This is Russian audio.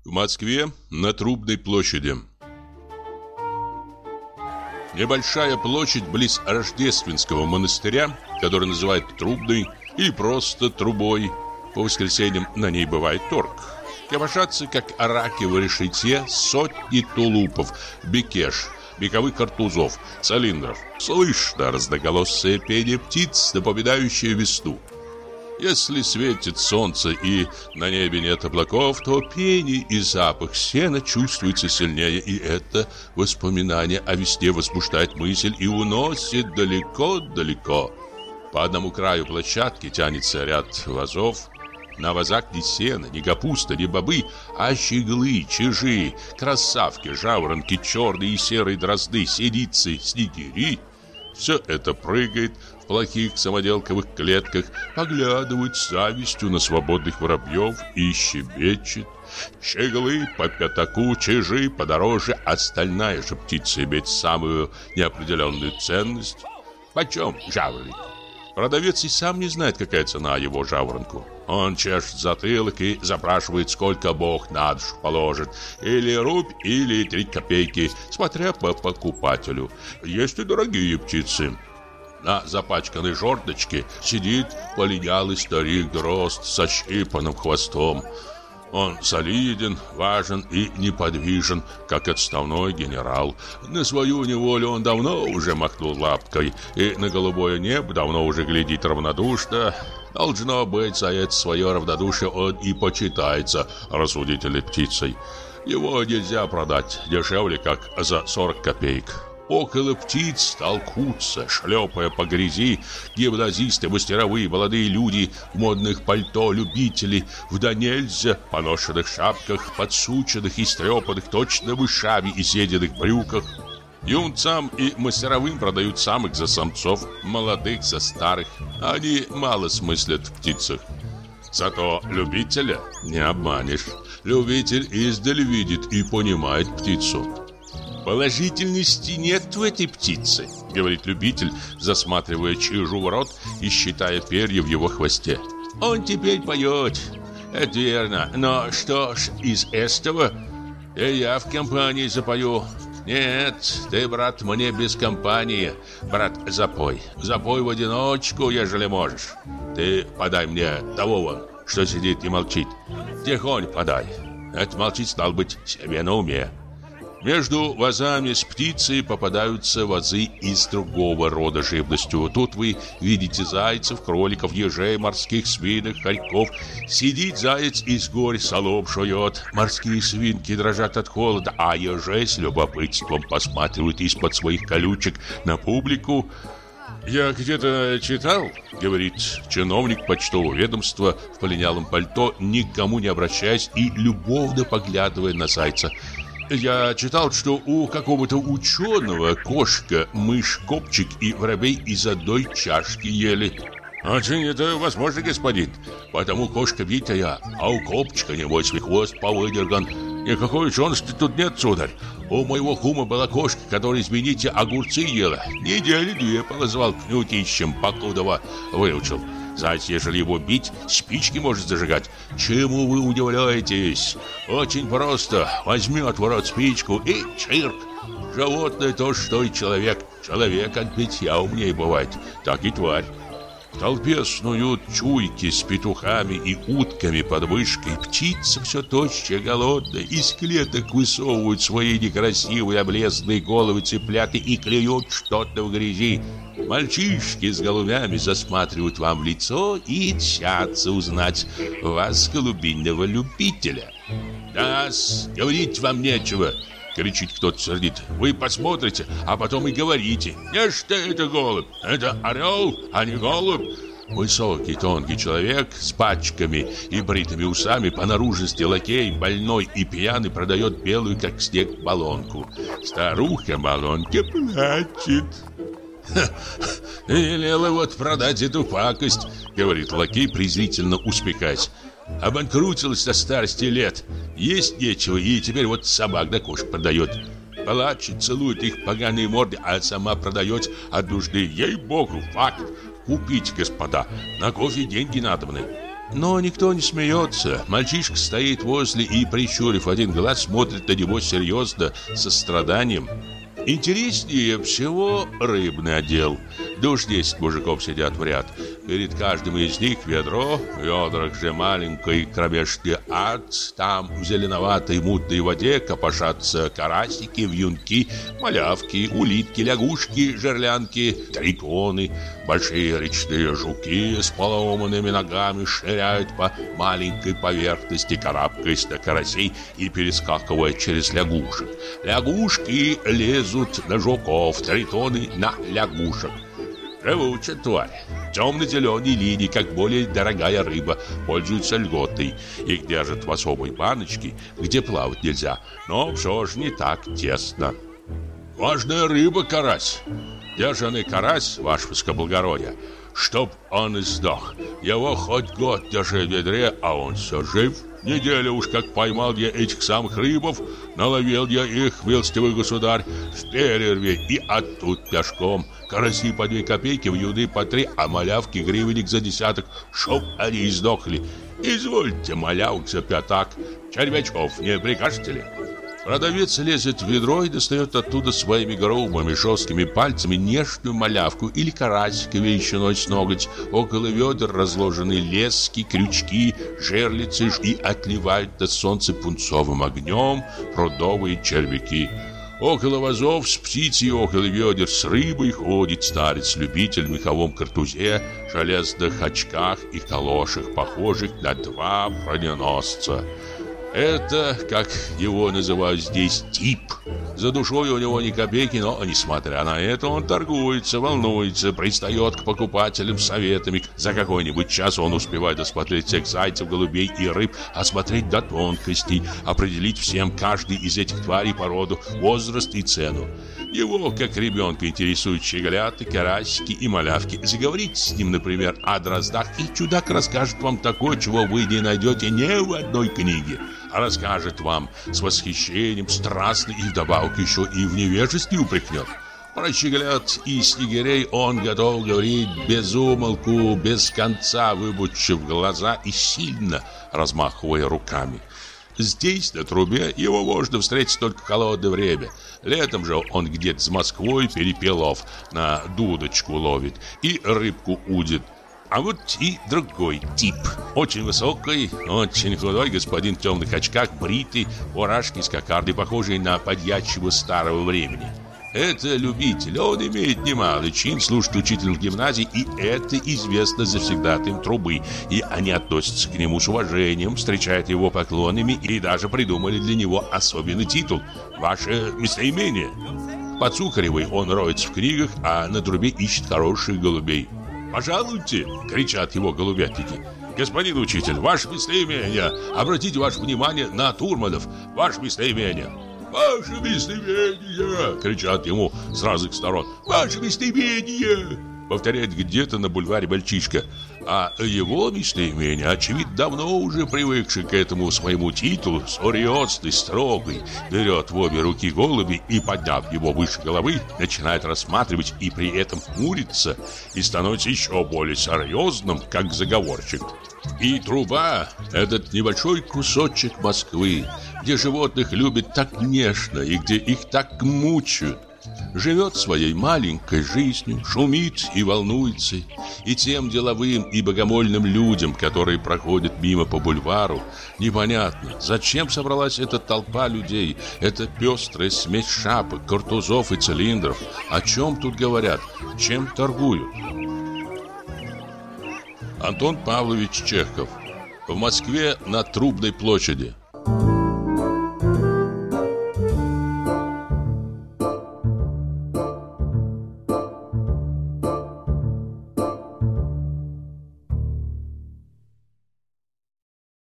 В Москве на Трубной площади. Небольшая площадь близ Рождественского монастыря, который называют Трубной или просто Трубой. По воскресеньям на ней бывает торг. Копошатся, как раки в решете, сотни тулупов, бекеш, беговых картузов, цилиндров. Слышно разноголосое пение птиц, напоминающее весну. Если светит солнце и на небе нет облаков, то пение и запах сена чувствуется сильнее, и это воспоминание о весне возбуждает мысль и уносит далеко-далеко. По одному краю площадки тянется ряд вазов. На вазах ни сена, ни капуста, ни бобы, а щеглы, чижи, красавки, жаворонки, черные и серые дрозды, синицы, снегири. Все это прыгает в плохих самоделковых клетках, поглядывает с завистью на свободных воробьев и щебечет. Щеглы по пятаку, чижи подороже, остальная же птица имеет самую неопределенную ценность. Почем жаворонок? Продавец и сам не знает, какая цена его жаворонку. Он чешет затылок и запрашивает, сколько Бог на душу положит. Или рубь, или 3 копейки, смотря по покупателю. Есть и дорогие птицы. На запачканной жердочке сидит полинялый старик-дрозд со щипанным хвостом. Он солиден, важен и неподвижен, как отставной генерал. На свою неволю он давно уже махнул лапкой, и на голубое небо давно уже глядит равнодушно. Должно быть, за это свое равнодушие он и почитается рассудительной птицей. Его нельзя продать дешевле, как за 40 копеек. Около птиц толкутся, шлепая по грязи, гимназисты, мастеровые, молодые люди в модных пальто, любители в да нельзя поношенных шапках, подсученных и стрепанных точно мышами и сединых брюках. Юнцам и мастеровым продают самых за самцов, молодых за старых. Они мало смыслят в птицах. Зато любителя не обманешь. Любитель издали видит и понимает птицу. «Положительности нет в этой птице», — говорит любитель, засматривая чижу в рот и считая перья в его хвосте. «Он теперь поет. Это верно. Но что ж из этого? И я в компании запою. Нет, ты, брат, мне без компании. Брат, запой. Запой в одиночку, ежели можешь. Ты подай мне того вон, что сидит и молчит. Тихонь подай. Это молчит, стал быть, себе на уме». Между вазами с птицей попадаются вазы из другого рода живностью. Тут вы видите зайцев, кроликов, ежей, морских свинок, хорьков. Сидит заяц и с горь солом жует. Морские свинки дрожат от холода, а ежей с любопытством посматривают из-под своих колючек на публику. «Я где-то читал, — говорит чиновник почтового ведомства в полинялом пальто, никому не обращаясь и любовно поглядывая на зайца, — я читал, что у какого-то ученого кошка, мышь, копчик и воробей из одной чашки ели». «Очень это возможно, господин, потому кошка битая, а у копчика, небось, свой хвост повыдерган. Никакой учености тут нет, сударь. У моего кума была кошка, которая, извините, огурцы ела. Недели 2 полозвал кнутищем, покудова выучил. Заяц, ежели его бить, спички может зажигать. Чему вы удивляетесь? Очень просто. Возьмет в рот спичку и чирк. Животное то, что и человек. Человек от битья умнее бывает. Так и тварь. В толпе снуют чуйки с петухами и утками под вышкой. Птица все тощая, голодная. Из клеток высовывают свои некрасивые облезлые головы цыпляты и клюют что-то в грязи. Мальчишки с голубями засматривают вам в лицо и тщатся узнать вас, голубиного любителя. «Да-с, говорить вам нечего», — кричит кто-то сердито. «Вы посмотрите, а потом и говорите. Не что это голубь, это орел, а не голубь». Высокий, тонкий человек с пачками и бритыми усами, по наружности лакей, больной и пьяный, продает белую, как снег, баллонку. Старуха баллонке плачет. «Велела вот продать эту пакость», — говорит лакей, презрительно усмехаясь. «Обанкрутилась до старости лет. Есть нечего, и теперь вот собак да кошек продает. Плачет, целует их поганые морды, а сама продает от нужды. Ей-богу, факт. Купите, господа, на кофе деньги надобны». Но никто не смеется. Мальчишка стоит возле и, прищурив один глаз, смотрит на него серьезно, со страданием. Интереснее всего рыбный отдел. Да уж 10 мужиков сидят в ряд. Перед каждым из них ведро, в ведрах же маленький кромешный ад. Там в зеленоватой мутной воде копошатся карасики, вьюнки, малявки, улитки, лягушки, жерлянки, тритоны. Большие речные жуки с поломанными ногами шныряют по маленькой поверхности, карабкаясь на карасей и перескакивая через лягушек. Лягушки лезут на жуков, тритоны на лягушек. Живучая тварь. Темно-зеленые линии, как более дорогая рыба, пользуются льготой. Их держат в особой баночке, где плавать нельзя, но все же не так тесно. Важная рыба карась. Держанный карась, ваше высокоблагородие, чтоб он и сдох. Его хоть год держи в ведре, а он все жив. Неделю уж как поймал я этих самых рыбов, наловил я их, милостивый государь, в перерве и оттуда пешком. Караси по 2 копейки, вьюны по 3, а малявки гривенник за десяток, чтоб они издохли. Извольте, малявок за пятак, червячков не прикажете ли? Продавец лезет в ведро и достает оттуда своими грубыми жесткими пальцами нежную малявку или карасика величиной с ноготь. Около ведер разложены лески, крючки, жерлицы и отливают на солнце пунцовым огнем прудовые червяки. Около вазов с птицей, около ведер с рыбой ходит старец-любитель в меховом картузе, железных очках и калошах, похожих на 2 броненосца. Это, как его называют здесь, тип. За душой у него ни копейки, но, несмотря на это, он торгуется, волнуется, пристает к покупателям советами. За какой-нибудь час он успевает осмотреть всех зайцев, голубей и рыб, осмотреть до тонкостей, определить всем каждый из этих тварей породу, возраст и цену. Его, как ребенка, интересуют щеголяты, карасики и малявки. Заговорите с ним, например, о дроздах, и чудак расскажет вам такое, чего вы не найдете ни в одной книге. А расскажет вам с восхищением, страстно и вдобавок еще и в невежестве упрекнет. Про щеголят и снегирей он готов говорить без умолку, без конца, выбучив глаза и сильно размахивая руками. Здесь, на трубе, его можно встретить только в холодное время. Летом же он где-то с Москвой перепелов на дудочку ловит и рыбку удит. А вот и другой тип. Очень высокий, очень худой господин в темных очках, бритый, фуражки с кокардой, похожий на подьячего старого времени. Это любитель, он имеет немалый чин, служит учителем в гимназии, и это известно завсегдатаем трубы. И они относятся к нему с уважением, встречают его поклонами и даже придумали для него особенный титул «Ваше местоимение». Под Сухаревой он роется в книгах, а на трубе ищет хороших голубей. «Пожалуйте!» — кричат его голубятники. «Господин учитель, ваше местоимение! Обратите ваше внимание на Турманов! Ваше местоимение!» «Ваше местоимение!» — кричат ему с разных сторон. «Ваше местоимение!» — повторяет где-то на бульваре мальчишка. А его местоимение, очевидно, давно уже привыкший к этому своему титулу, серьезный, строгий, берет в обе руки голуби и, подняв его выше головы, начинает рассматривать и при этом хмурится и становится еще более серьезным, как заговорщик. И труба — этот небольшой кусочек Москвы, где животных любят так нежно и где их так мучают, живет своей маленькой жизнью, шумит и волнуется, и тем деловым и богомольным людям, которые проходят мимо по бульвару, непонятно, зачем собралась эта толпа людей, эта пестрая смесь шапок, картузов и цилиндров, о чем тут говорят, чем торгуют. Антон Павлович Чехов. В Москве на Трубной площади.